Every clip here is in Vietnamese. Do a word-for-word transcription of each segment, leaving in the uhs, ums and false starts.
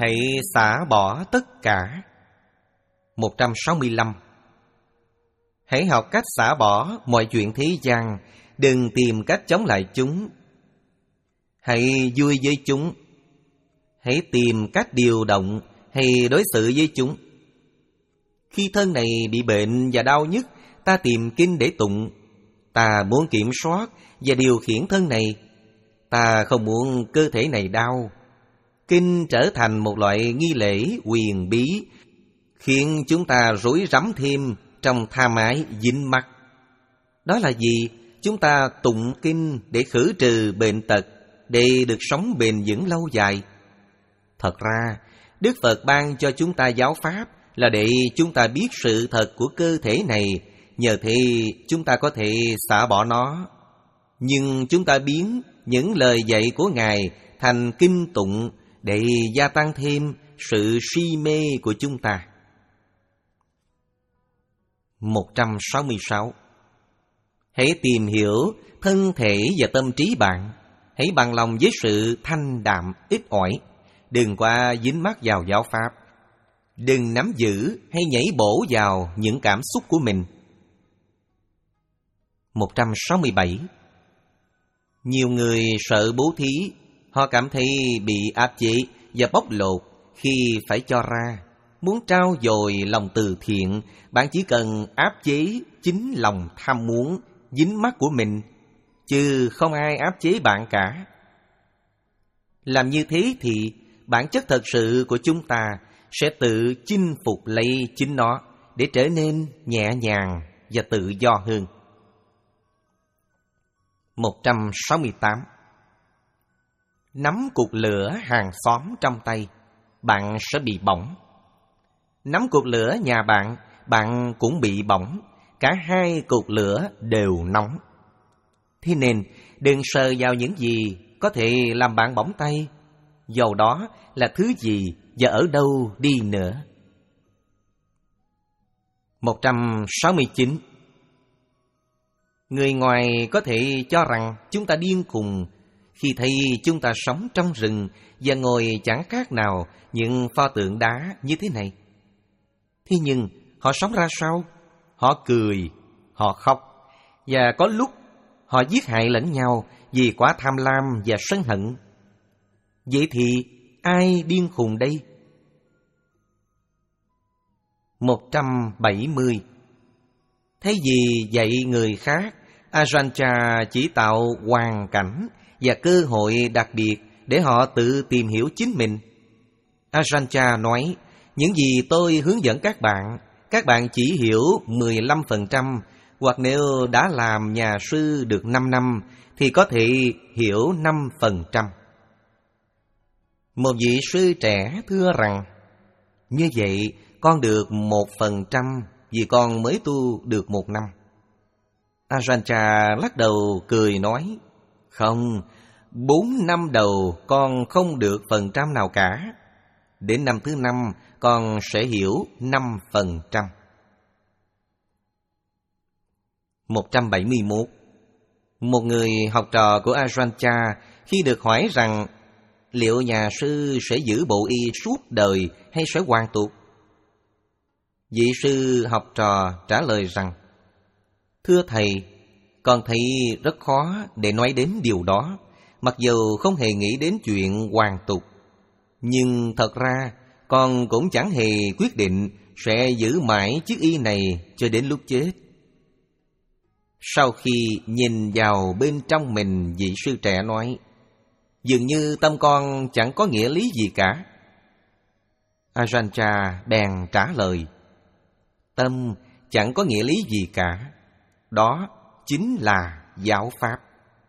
hãy xả bỏ tất cả. Một trăm sáu mươi lăm. Hãy học cách xả bỏ mọi chuyện thế gian, đừng tìm cách chống lại chúng. Hãy vui với chúng. Hãy tìm cách điều động hay đối xử với chúng. Khi thân này bị bệnh và đau nhức, ta tìm kinh để tụng. Ta muốn kiểm soát và điều khiển thân này. Ta không muốn cơ thể này đau. Kinh trở thành một loại nghi lễ huyền bí, khiến chúng ta rối rắm thêm trong tha mái dính mắc. Đó là gì? Chúng ta tụng kinh để khử trừ bệnh tật, để được sống bền vững lâu dài. Thật ra, Đức Phật ban cho chúng ta giáo pháp là để chúng ta biết sự thật của cơ thể này, nhờ thế chúng ta có thể xả bỏ nó. Nhưng chúng ta biến những lời dạy của Ngài thành kinh tụng để gia tăng thêm sự si mê của chúng ta. Một trăm sáu mươi sáu. Hãy tìm hiểu thân thể và tâm trí bạn. Hãy bằng lòng với sự thanh đạm, ít ỏi. Đừng qua dính mắc vào giáo pháp. Đừng nắm giữ hay nhảy bổ vào những cảm xúc của mình. Một trăm sáu mươi bảy. Nhiều người sợ bố thí. Họ cảm thấy bị áp chế và bóc lột khi phải cho ra. Muốn trao dồi lòng từ thiện, bạn chỉ cần áp chế chính lòng tham muốn, dính mắc của mình, chứ không ai áp chế bạn cả. Làm như thế thì bản chất thật sự của chúng ta sẽ tự chinh phục lấy chính nó để trở nên nhẹ nhàng và tự do hơn. Một trăm sáu mươi tám. Nắm cục lửa hàng xóm trong tay, bạn sẽ bị bỏng. Nắm cục lửa nhà bạn, bạn cũng bị bỏng. Cả hai cục lửa đều nóng. Thế nên đừng sờ vào những gì có thể làm bạn bỏng tay, dầu đó là thứ gì và ở đâu đi nữa. Một trăm sáu mươi chín. Người ngoài có thể cho rằng chúng ta điên khùng khi thấy chúng ta sống trong rừng và ngồi chẳng khác nào những pho tượng đá như thế này. Thế nhưng họ sống ra sao? Họ cười, họ khóc, và có lúc họ giết hại lẫn nhau vì quá tham lam và sân hận. Vậy thì ai điên khùng đây? Một trăm bảy mươi. Thay vì dạy người khác, Ajahn chỉ tạo hoàn cảnh và cơ hội đặc biệt để họ tự tìm hiểu chính mình. Ajahn nói, những gì tôi hướng dẫn các bạn, các bạn chỉ hiểu mười lăm phần trăm, hoặc nếu đã làm nhà sư được năm năm thì có thể hiểu năm phần trăm. Một vị sư trẻ thưa rằng, như vậy con được một phần trăm vì con mới tu được một năm. Ajahn lắc đầu cười nói, không, bốn năm đầu con không được phần trăm nào cả. Đến năm thứ năm con sẽ hiểu năm phần trăm. Một trăm bảy mươi mốt. Một người học trò của Ajahn khi được hỏi rằng liệu nhà sư sẽ giữ bộ y suốt đời hay sẽ hoàn tục, vị sư học trò trả lời rằng, thưa thầy, con thấy rất khó để nói đến điều đó, mặc dù không hề nghĩ đến chuyện hoàn tục. Nhưng thật ra con cũng chẳng hề quyết định sẽ giữ mãi chiếc y này cho đến lúc chết. Sau khi nhìn vào bên trong mình, vị sư trẻ nói, dường như tâm con chẳng có nghĩa lý gì cả. Ajahn bèn trả lời, tâm chẳng có nghĩa lý gì cả, đó chính là giáo pháp.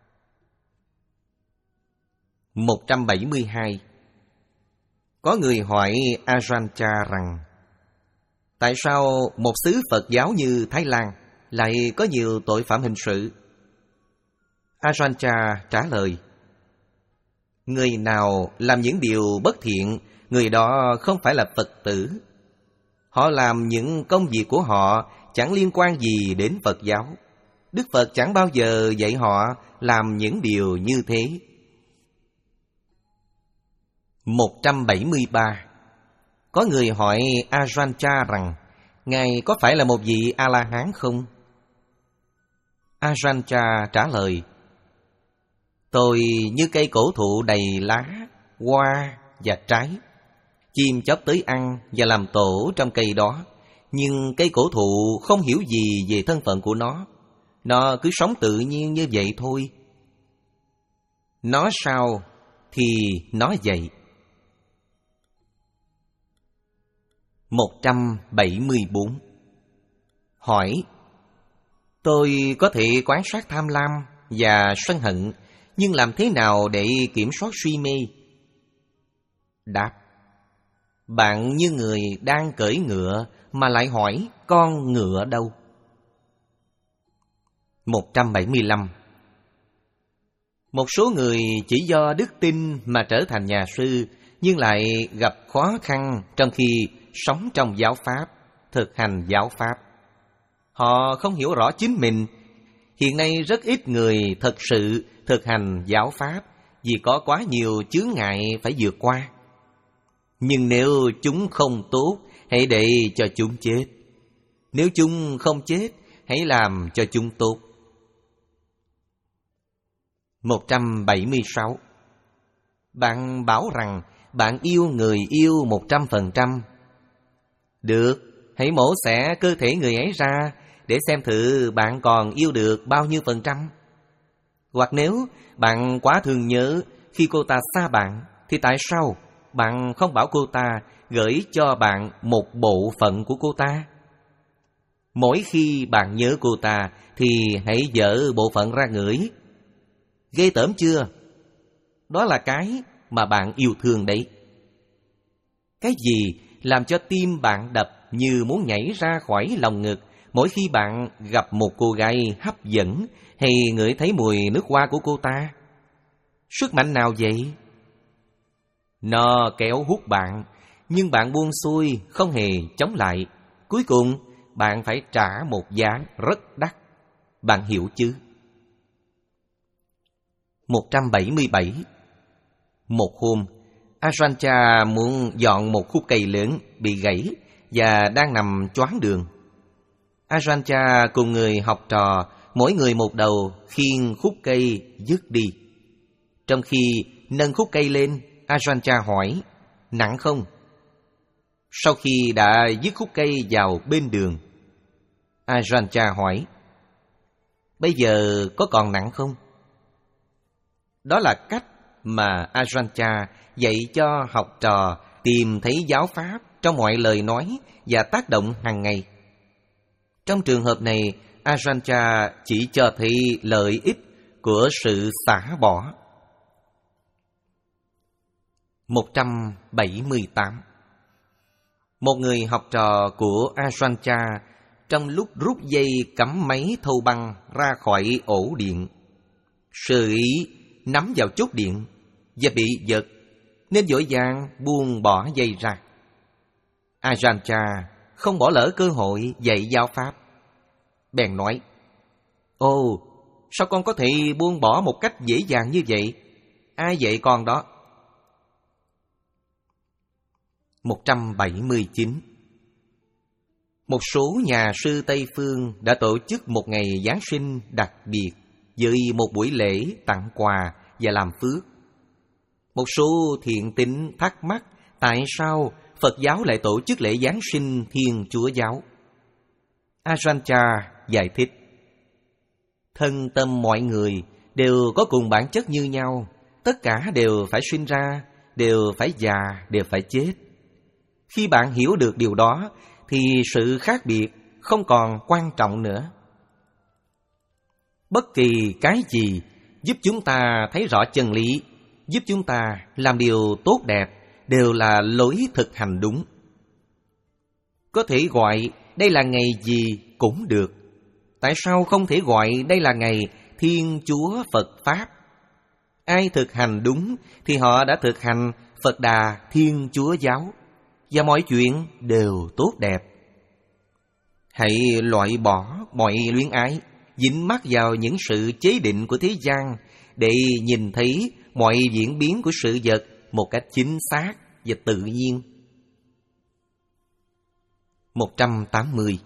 Một trăm bảy mươi hai. Có người hỏi Ajahn rằng, tại sao một xứ Phật giáo như Thái Lan lại có nhiều tội phạm hình sự? Ajahn trả lời, người nào làm những điều bất thiện, người đó không phải là Phật tử. Họ làm những công việc của họ chẳng liên quan gì đến Phật giáo. Đức Phật chẳng bao giờ dạy họ làm những điều như thế. một trăm bảy mươi ba. Có người hỏi Ajahn rằng Ngài có phải là một vị A-la-hán không? Ajahn trả lời: Tôi như cây cổ thụ đầy lá, hoa và trái. Chim chóc tới ăn và làm tổ trong cây đó, nhưng cây cổ thụ không hiểu gì về thân phận của nó. Nó cứ sống tự nhiên như vậy thôi. Nó sao thì nó vậy. một trăm bảy mươi bốn. Hỏi: Tôi có thể quan sát tham lam và sân hận, nhưng làm thế nào để kiểm soát suy mê? Đáp: Bạn như người đang cưỡi ngựa mà lại hỏi con ngựa đâu? một trăm bảy mươi lăm. Một số người chỉ do đức tin mà trở thành nhà sư, nhưng lại gặp khó khăn trong khi sống trong giáo pháp, thực hành giáo pháp. Họ không hiểu rõ chính mình. Hiện nay rất ít người thật sự thực hành giáo pháp vì có quá nhiều chướng ngại phải vượt qua. Nhưng nếu chúng không tốt, hãy để cho chúng chết. Nếu chúng không chết, hãy làm cho chúng tốt. một trăm bảy mươi sáu. Bạn bảo rằng bạn yêu người yêu một trăm phần trăm. Được, hãy mổ xẻ cơ thể người ấy ra để xem thử bạn còn yêu được bao nhiêu phần trăm. Hoặc nếu bạn quá thương nhớ khi cô ta xa bạn, thì tại sao bạn không bảo cô ta gửi cho bạn một bộ phận của cô ta? Mỗi khi bạn nhớ cô ta thì hãy dỡ bộ phận ra ngửi. Ghê tởm chưa? Đó là cái mà bạn yêu thương đấy. Cái gì làm cho tim bạn đập như muốn nhảy ra khỏi lòng ngực mỗi khi bạn gặp một cô gái hấp dẫn hay ngửi thấy mùi nước hoa của cô ta? Sức mạnh nào vậy? Nó kéo hút bạn, nhưng bạn buông xuôi, không hề chống lại. Cuối cùng, bạn phải trả một giá rất đắt. Bạn hiểu chứ? một trăm bảy mươi bảy. Một hôm, Ajahn muốn dọn một khúc cây lớn bị gãy và đang nằm choáng đường. Ajahn cùng người học trò, mỗi người một đầu, khiêng khúc cây dứt đi. Trong khi nâng khúc cây lên, Ajahn hỏi: Nặng không? Sau khi đã dứt khúc cây vào bên đường, Ajahn hỏi: Bây giờ có còn nặng không? Đó là cách mà Ajahn dạy cho học trò tìm thấy giáo pháp trong mọi lời nói và tác động hàng ngày. Trong trường hợp này, Ajahn chỉ cho thấy lợi ích của sự xả bỏ. một trăm bảy mươi tám. Một người học trò của Ajahn trong lúc rút dây cắm máy thâu băng ra khỏi ổ điện, sơ ý nắm vào chốt điện và bị giật, nên vội vàng buông bỏ dây ra. Ajahn không bỏ lỡ cơ hội dạy giáo pháp, bèn nói: Ồ, sao con có thể buông bỏ một cách dễ dàng như vậy? Ai dạy con đó? một trăm bảy mươi chín. Một số nhà sư Tây Phương đã tổ chức một ngày Giáng sinh đặc biệt với một buổi lễ tặng quà và làm phước. Một số thiện tín thắc mắc tại sao Phật giáo lại tổ chức lễ Giáng sinh Thiên Chúa giáo. Ajahn giải thích: Thân tâm mọi người đều có cùng bản chất như nhau, tất cả đều phải sinh ra, đều phải già, đều phải chết. Khi bạn hiểu được điều đó thì sự khác biệt không còn quan trọng nữa. Bất kỳ cái gì giúp chúng ta thấy rõ chân lý, giúp chúng ta làm điều tốt đẹp, đều là lối thực hành đúng. Có thể gọi đây là ngày gì cũng được. Tại sao không thể gọi đây là ngày Thiên Chúa Phật Pháp? Ai thực hành đúng thì họ đã thực hành Phật Đà Thiên Chúa giáo, và mọi chuyện đều tốt đẹp. Hãy loại bỏ mọi luyến ái, dính mắc vào những sự chế định của thế gian, để nhìn thấy mọi diễn biến của sự vật một cách chính xác và tự nhiên. một trăm tám mươi.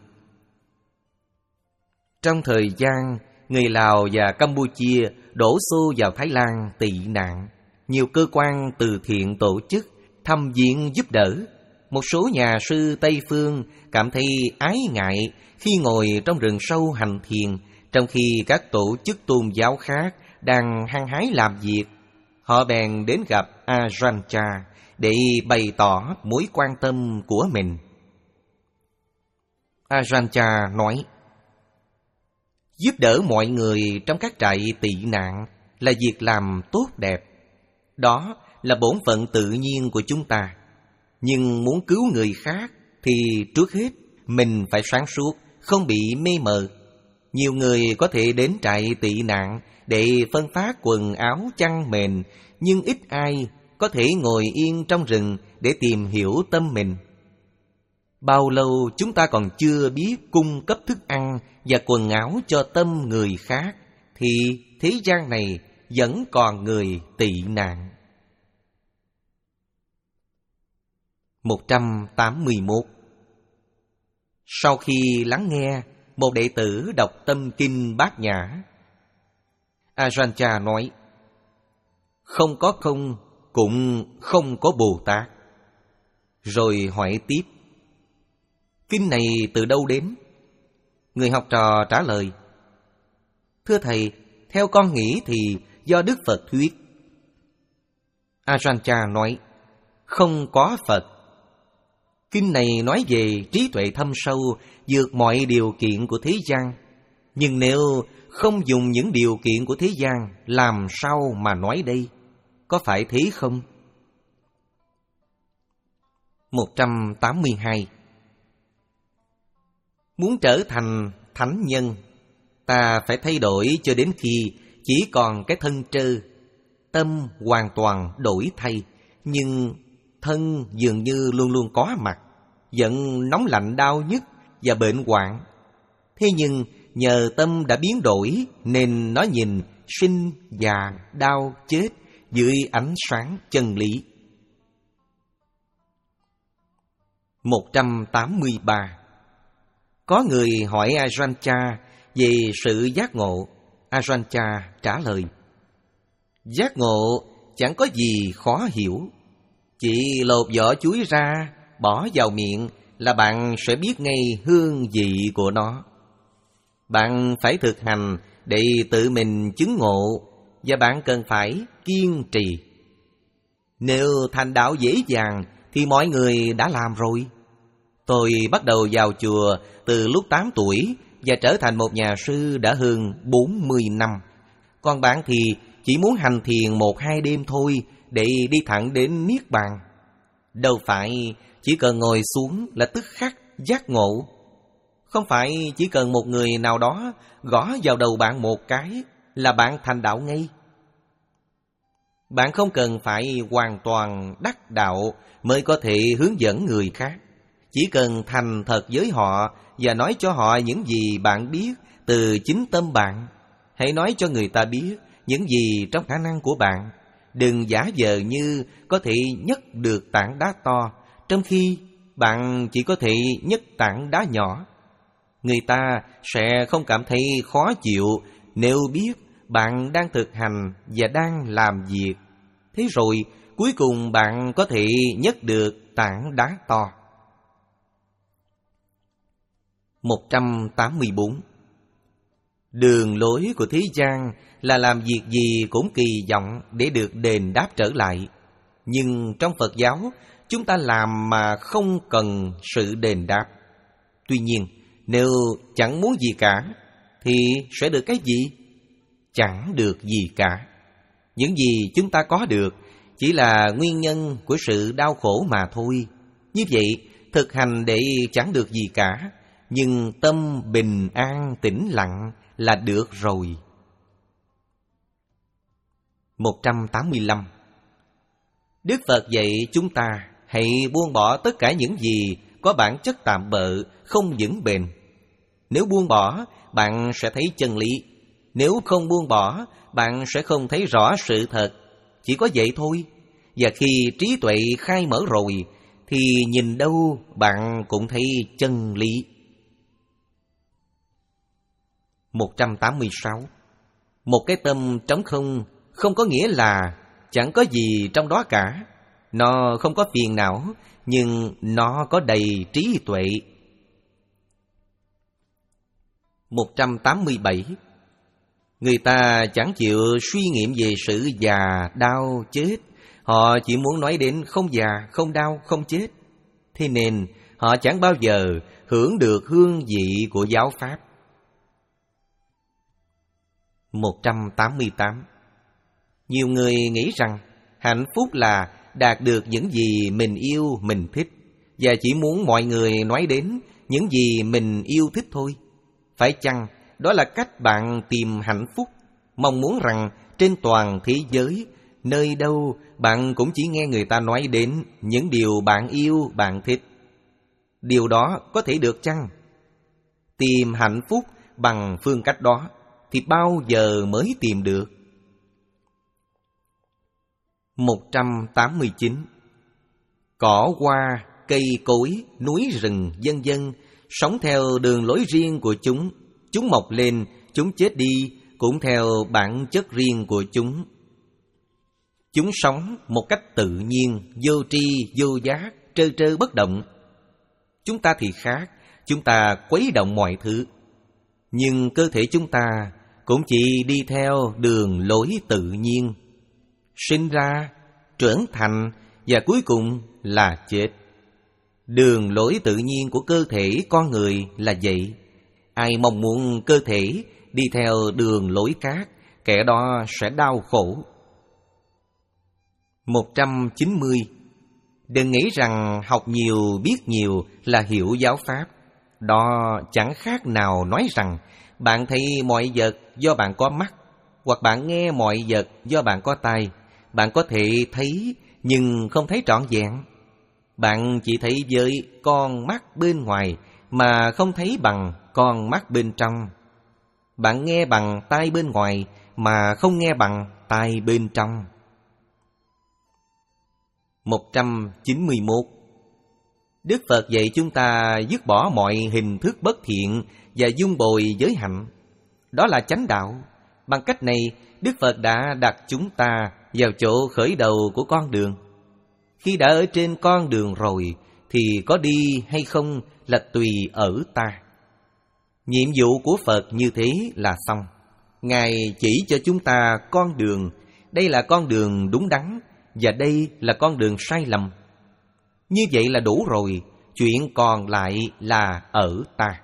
Trong thời gian người Lào và Campuchia đổ xô vào Thái Lan tị nạn, nhiều cơ quan từ thiện tổ chức thăm viếng giúp đỡ. Một số nhà sư Tây Phương cảm thấy ái ngại khi ngồi trong rừng sâu hành thiền, trong khi các tổ chức tôn giáo khác đang hăng hái làm việc. Họ bèn đến gặp Ajahn Chah để bày tỏ mối quan tâm của mình. Ajahn Chah nói: giúp đỡ mọi người trong các trại tị nạn là việc làm tốt đẹp. Đó là bổn phận tự nhiên của chúng ta. Nhưng muốn cứu người khác thì trước hết mình phải sáng suốt, không bị mê mờ. Nhiều người có thể đến trại tị nạn để phân phát quần áo chăn mền, nhưng ít ai có thể ngồi yên trong rừng để tìm hiểu tâm mình. Bao lâu chúng ta còn chưa biết cung cấp thức ăn và quần áo cho tâm người khác, thì thế gian này vẫn còn người tị nạn. một trăm tám mươi mốt. Sau khi lắng nghe một đệ tử đọc tâm kinh Bát Nhã, Ajahn Chah nói: không có không cũng không có Bồ Tát. Rồi hỏi tiếp: kinh này từ đâu đến? Người học trò trả lời: thưa thầy, theo con nghĩ thì do Đức Phật thuyết. Ajahn Chah nói: không có Phật. Kinh này nói về trí tuệ thâm sâu, vượt mọi điều kiện của thế gian. Nhưng nếu không dùng những điều kiện của thế gian, làm sao mà nói đây? Có phải thế không? một trăm tám mươi hai. Muốn trở thành thánh nhân, ta phải thay đổi cho đến khi chỉ còn cái thân trơ. Tâm hoàn toàn đổi thay, nhưng thân dường như luôn luôn có mặt, giận nóng lạnh đau nhức và bệnh hoạn. Thế nhưng nhờ tâm đã biến đổi nên nó nhìn sinh, già, đau, chết dưới ánh sáng chân lý. một trăm tám mươi ba. Có người hỏi Ajahn Chah về sự giác ngộ. Ajahn Chah trả lời: giác ngộ chẳng có gì khó hiểu. Chỉ lột vỏ chuối ra, bỏ vào miệng là bạn sẽ biết ngay hương vị của nó. Bạn phải thực hành để tự mình chứng ngộ, và bạn cần phải kiên trì. Nếu thành đạo dễ dàng thì mọi người đã làm rồi. Tôi bắt đầu vào chùa từ lúc tám tuổi và trở thành một nhà sư đã hơn bốn mươi năm. Còn bạn thì chỉ muốn hành thiền một hai đêm thôi để đi thẳng đến Niết Bàn. Đâu phải chỉ cần ngồi xuống là tức khắc giác ngộ. Không phải chỉ cần một người nào đó gõ vào đầu bạn một cái là bạn thành đạo ngay. Bạn không cần phải hoàn toàn đắc đạo mới có thể hướng dẫn người khác. Chỉ cần thành thật với họ và nói cho họ những gì bạn biết từ chính tâm bạn. Hãy nói cho người ta biết những gì trong khả năng của bạn. Đừng giả vờ như có thể nhấc được tảng đá to, trong khi bạn chỉ có thể nhấc tảng đá nhỏ. Người ta sẽ không cảm thấy khó chịu nếu biết bạn đang thực hành và đang làm việc. Thế rồi cuối cùng bạn có thể nhấc được tảng đá to. một trăm tám mươi bốn. Đường lối của thế gian là làm việc gì cũng kỳ vọng để được đền đáp trở lại. Nhưng trong Phật giáo, chúng ta làm mà không cần sự đền đáp. Tuy nhiên, nếu chẳng muốn gì cả, thì sẽ được cái gì? Chẳng được gì cả. Những gì chúng ta có được chỉ là nguyên nhân của sự đau khổ mà thôi. Như vậy, thực hành để chẳng được gì cả, nhưng tâm bình an tĩnh lặng là được rồi. một trăm tám mươi lăm. Đức Phật dạy chúng ta hãy buông bỏ tất cả những gì có bản chất tạm bợ, không vững bền. Nếu buông bỏ, bạn sẽ thấy chân lý. Nếu không buông bỏ, bạn sẽ không thấy rõ sự thật. Chỉ có vậy thôi. Và khi trí tuệ khai mở rồi, thì nhìn đâu bạn cũng thấy chân lý. một trăm tám mươi sáu. Một cái tâm trống không không có nghĩa là chẳng có gì trong đó cả. Nó không có phiền não, nhưng nó có đầy trí tuệ. một trăm tám mươi bảy. Người ta chẳng chịu suy nghiệm về sự già, đau, chết. Họ chỉ muốn nói đến không già, không đau, không chết. Thế nên họ chẳng bao giờ hưởng được hương vị của giáo pháp. một trăm tám mươi tám. Nhiều người nghĩ rằng hạnh phúc là đạt được những gì mình yêu, mình thích, và chỉ muốn mọi người nói đến những gì mình yêu thích thôi. Phải chăng đó là cách bạn tìm hạnh phúc, mong muốn rằng trên toàn thế giới, nơi đâu bạn cũng chỉ nghe người ta nói đến những điều bạn yêu, bạn thích? Điều đó có thể được chăng? Tìm hạnh phúc bằng phương cách đó thì bao giờ mới tìm được? một trăm tám mươi chín. Cỏ hoa, cây cối, núi rừng, vân vân sống theo đường lối riêng của chúng. Chúng mọc lên, chúng chết đi, cũng theo bản chất riêng của chúng. Chúng sống một cách tự nhiên, vô tri, vô giác, trơ trơ bất động. Chúng ta thì khác, chúng ta khuấy động mọi thứ. Nhưng cơ thể chúng ta cũng chỉ đi theo đường lối tự nhiên. Sinh ra, trưởng thành và cuối cùng là chết. Đường lối tự nhiên của cơ thể con người là vậy. Ai mong muốn cơ thể đi theo đường lối khác, kẻ đó sẽ đau khổ. một trăm chín mươi. Đừng nghĩ rằng học nhiều biết nhiều là hiểu giáo pháp. Đó chẳng khác nào nói rằng bạn thấy mọi vật do bạn có mắt, hoặc bạn nghe mọi vật do bạn có tai. Bạn có thể thấy nhưng không thấy trọn vẹn. Bạn chỉ thấy với con mắt bên ngoài mà không thấy bằng con mắt bên trong. Bạn nghe bằng tai bên ngoài mà không nghe bằng tai bên trong. một trăm chín mươi mốt. Đức Phật dạy chúng ta dứt bỏ mọi hình thức bất thiện và dung bồi giới hạnh. Đó là chánh đạo. Bằng cách này, Đức Phật đã đặt chúng ta vào chỗ khởi đầu của con đường. Khi đã ở trên con đường rồi, thì có đi hay không là tùy ở ta. Nhiệm vụ của Phật như thế là xong. Ngài chỉ cho chúng ta con đường. Đây là con đường đúng đắn, và đây là con đường sai lầm. Như vậy là đủ rồi. Chuyện còn lại là ở ta.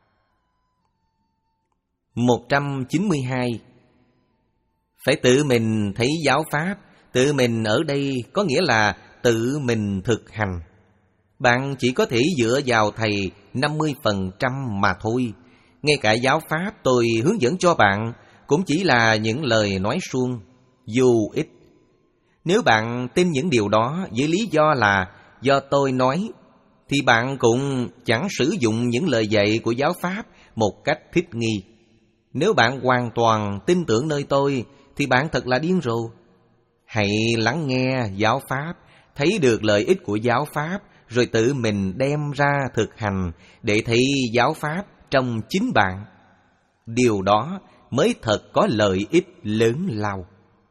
một trăm chín mươi hai. Phải tự mình thấy giáo pháp. Tự mình ở đây có nghĩa là tự mình thực hành. Bạn chỉ có thể dựa vào thầy năm mươi phần trăm mà thôi. Ngay cả giáo pháp tôi hướng dẫn cho bạn cũng chỉ là những lời nói suông, vô ích. Nếu bạn tin những điều đó với lý do là do tôi nói, thì bạn cũng chẳng sử dụng những lời dạy của giáo pháp một cách thích nghi. Nếu bạn hoàn toàn tin tưởng nơi tôi, thì bạn thật là điên rồ. Hãy lắng nghe giáo pháp, thấy được lợi ích của giáo pháp, rồi tự mình đem ra thực hành để thấy giáo pháp trong chính bạn. Điều đó mới thật có lợi ích lớn lao.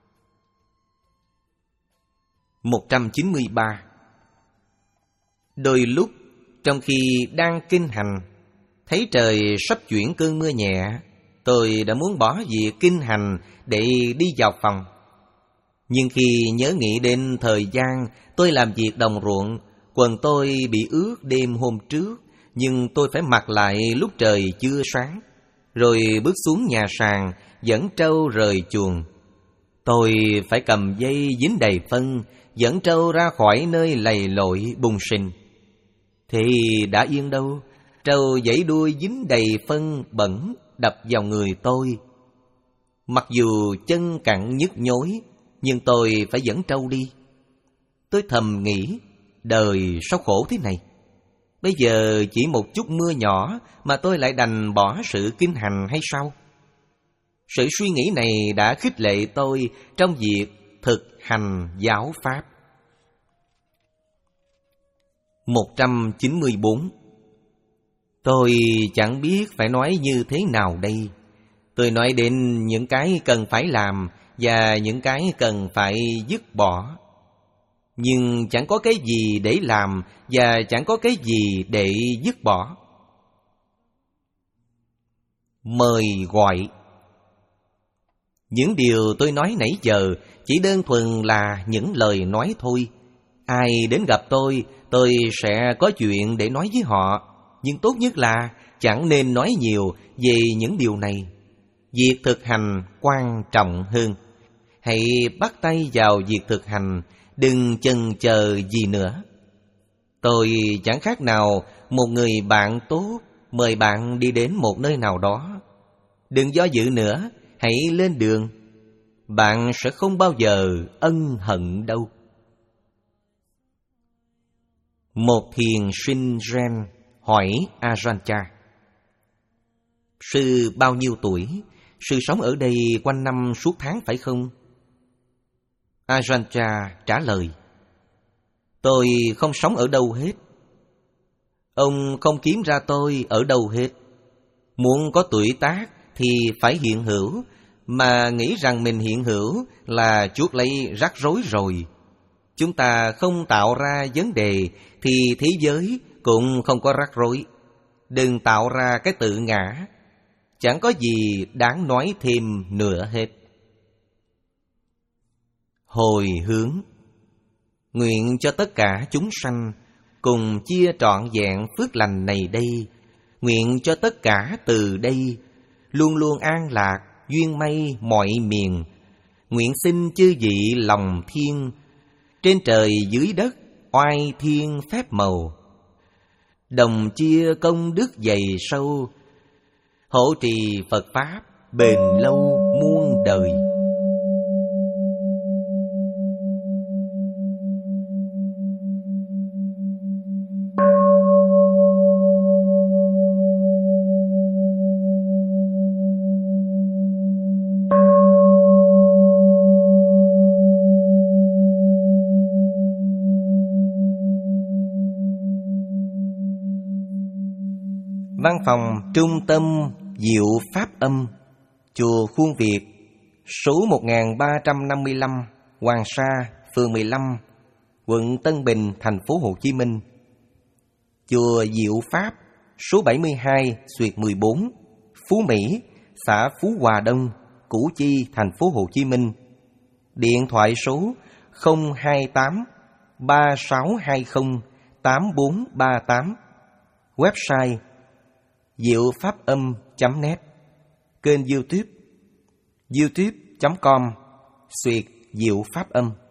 một trăm chín mươi ba. Đôi lúc trong khi đang kinh hành, thấy trời sắp chuyển cơn mưa nhẹ, tôi đã muốn bỏ việc kinh hành để đi vào phòng. Nhưng khi nhớ nghĩ đến thời gian tôi làm việc đồng ruộng, quần tôi bị ướt đêm hôm trước, nhưng tôi phải mặc lại lúc trời chưa sáng, rồi bước xuống nhà sàn dẫn trâu rời chuồng. Tôi phải cầm dây dính đầy phân, dẫn trâu ra khỏi nơi lầy lội bùng sình. Thì đã yên đâu, trâu dãy đuôi dính đầy phân bẩn đập vào người tôi. Mặc dù chân cẳng nhức nhối, nhưng tôi phải dẫn trâu đi. Tôi thầm nghĩ, đời sao khổ thế này. Bây giờ chỉ một chút mưa nhỏ mà tôi lại đành bỏ sự kinh hành hay sao? Sự suy nghĩ này đã khích lệ tôi trong việc thực hành giáo pháp. một trăm chín mươi bốn. Tôi chẳng biết phải nói như thế nào đây. Tôi nói đến những cái cần phải làm và những cái cần phải dứt bỏ. Nhưng chẳng có cái gì để làm và chẳng có cái gì để dứt bỏ. Mời gọi. Những điều tôi nói nãy giờ chỉ đơn thuần là những lời nói thôi. Ai đến gặp tôi, tôi sẽ có chuyện để nói với họ. Nhưng tốt nhất là chẳng nên nói nhiều về những điều này. Việc thực hành quan trọng hơn. Hãy bắt tay vào việc thực hành, đừng chần chờ gì nữa. Tôi chẳng khác nào một người bạn tốt mời bạn đi đến một nơi nào đó. Đừng do dự nữa, hãy lên đường. Bạn sẽ không bao giờ ân hận đâu. Một thiền sinh Zen hỏi Ajahn Chah: Sư bao nhiêu tuổi? Sư sống ở đây quanh năm suốt tháng phải không? Ajahn Chah trả lời: Tôi không sống ở đâu hết. Ông không kiếm ra tôi ở đâu hết. Muốn có tuổi tác thì phải hiện hữu, mà nghĩ rằng mình hiện hữu là chuốc lấy rắc rối rồi. Chúng ta không tạo ra vấn đề thì thế giới cũng không có rắc rối. Đừng tạo ra cái tự ngã. Chẳng có gì đáng nói thêm nữa hết. Hồi hướng. Nguyện cho tất cả chúng sanh cùng chia trọn vẹn phước lành này đây. Nguyện cho tất cả từ đây luôn luôn an lạc, duyên may mọi miền. Nguyện xin chư vị lòng thiên, trên trời dưới đất oai thiên phép màu, đồng chia công đức dày sâu, hộ trì Phật Pháp bền lâu muôn đời. Văn phòng Trung tâm Diệu Pháp Âm, Chùa Khuôn Việt, số một nghìn ba trăm năm mươi lăm, Hoàng Sa, phường mười lăm, quận Tân Bình, thành phố Hồ Chí Minh. Chùa Diệu Pháp, số bảy mươi hai, xuyệt mười bốn, Phú Mỹ, xã Phú Hòa Đông, Củ Chi, thành phố Hồ Chí Minh. Điện thoại số không hai tám ba sáu hai không tám bốn ba tám. Website diệu pháp âm chấm net. Kênh YouTube youtube chấm com xuyệt Diệu Pháp Âm.